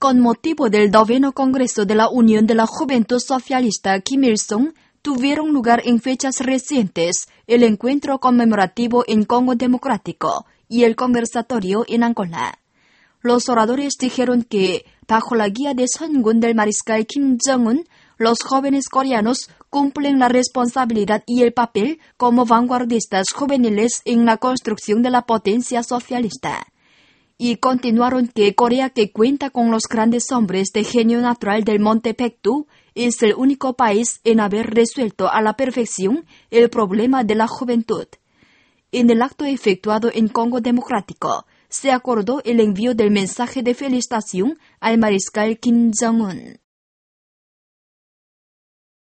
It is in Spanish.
con motivo del 9º Congreso de la Unión de la Juventud Socialista Kim Il-sung, tuvieron lugar en fechas recientes el encuentro conmemorativo en Congo Democrático y el conversatorio en Angola. Los oradores dijeron que, bajo la guía de Sungun del mariscal Kim Jong-un, los jóvenes coreanos cumplen la responsabilidad y el papel como vanguardistas juveniles en la construcción de la potencia socialista. Y continuaron que Corea, que cuenta con los grandes hombres de genio natural del Monte Baekdu, es el único país en haber resuelto a la perfección el problema de la juventud. En el acto efectuado en Congo Democrático, se acordó el envío del mensaje de felicitación al mariscal Kim Jong-un.